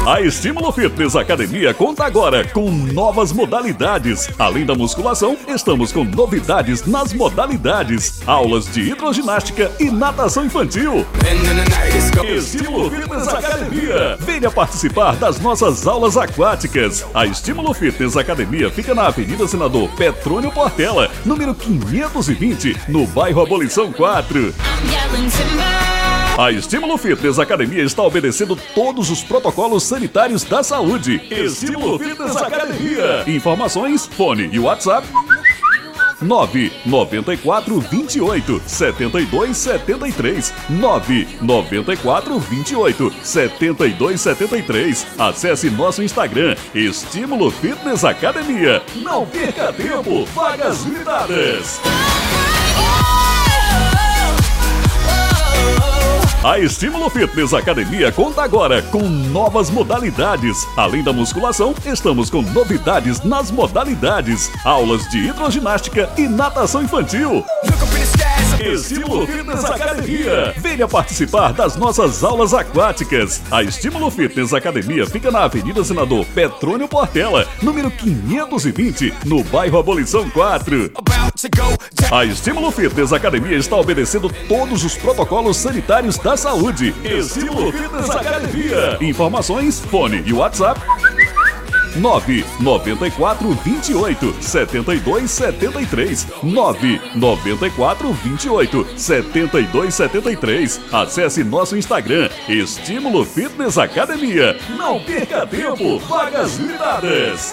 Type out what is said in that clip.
A Estímulo Fitness Academia conta agora com novas modalidades. Além da musculação, estamos com novidades nas modalidades. Aulas de hidroginástica e natação infantil. Estímulo Fitness Academia. Venha participar das nossas aulas aquáticas. A Estímulo Fitness Academia fica na Avenida Senador Petrônio Portela, número 520, no bairro Abolição 4. A Estímulo Fitness Academia está obedecendo todos os protocolos sanitários da saúde. Estímulo Fitness Academia. Informações, fone e WhatsApp 994 28 72 73 994 28 72 73. Acesse nosso Instagram Estímulo Fitness Academia. Não perca tempo, vagas limitadas. A Estímulo Fitness Academia conta agora com novas modalidades. Além da musculação, estamos com novidades nas modalidades. Aulas de hidroginástica e natação infantil. Estímulo Fitness Academia. Venha participar das nossas aulas aquáticas. A Estímulo Fitness Academia fica na Avenida Senador Petrônio Portela, número 520, no bairro Abolição 4. A Estímulo Fitness Academia está obedecendo todos os protocolos sanitários da saúde. Estímulo Fitness Academia. Informações, fone e WhatsApp 994 28 72 73 994 28 72 73. Acesse nosso Instagram Estímulo Fitness Academia. Não perca tempo, vagas limitadas.